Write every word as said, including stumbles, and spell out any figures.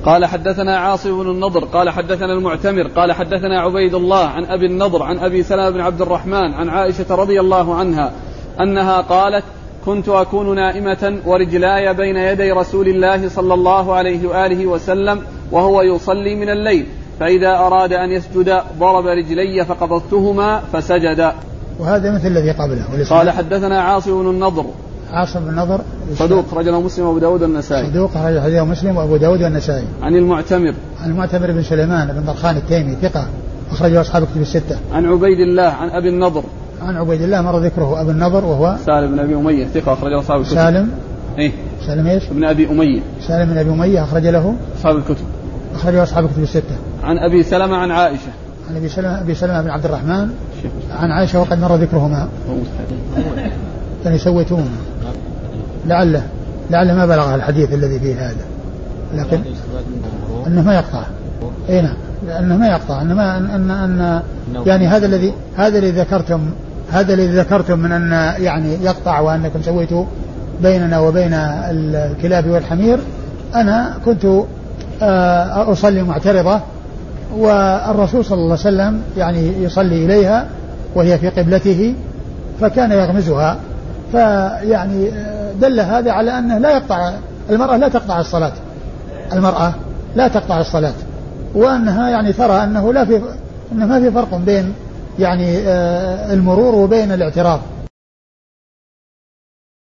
قال حدثنا عاصم بن النضر قال حدثنا المعتمر قال حدثنا عبيد الله عن أبي النضر عن أبي سلمة بن عبد الرحمن عن عائشة رضي الله عنها أنها قالت كنت أكون نائمة ورجلاي بين يدي رسول الله صلى الله عليه وآله وسلم وهو يصلي من الليل، فإذا أراد أن يسجد ضرب رجلي فقبضتهما فسجد. وهذا مثل الذي قبله. قال حدثنا عاصم بن النضر عاصم بن النضر صدوق رجله مسلم وأبو داود والنسائي صدوق رجله مسلم وأبو داود والنسائي. عن المعتمر عن المعتمر بن سليمان بن ضرخان التيمي ثقة أخرجه أصحاب كتب الستة. عن عبيد الله عن أبي النضر عن عبيد الله مر ذكره أبو النضر وهو سالم بن أبي أمية ثقة أخرج له أصحاب الكتب. سالم إيه سالم إيش بن أبي أمية سالم بن أبي أمية أخرج له أصحاب الكتب أخرجه أصحاب كتب الستة. عن أبي سلمة عن عائشة عن أبي سلمة أبي سلمة بن عبد الرحمن عن عائشة وقد مر ذكرهما. يعني سويتون لعله لعله ما بلغ الحديث الذي فيه هذا، لكن أنه ما يقطع. أي نعم لأنه ما يقطع إنما أن أن يعني هذا الذي هذا الذي ذكرتم هذا الذي ذكرتم من أن يعني يقطع وأنكم سويتوا بيننا وبين الكلاب والحمير. أنا كنت أصلي معترضة والرسول صلى الله عليه وسلم يعني يصلي إليها وهي في قبلته فكان يغمزها، فيعني دل هذا على أنه لا يقطع المرأة لا تقطع الصلاة المرأة لا تقطع الصلاة، وأنها يعني ترى أنه لا في أنه ما في فرق بين يعني المرور وبين الاعتراض.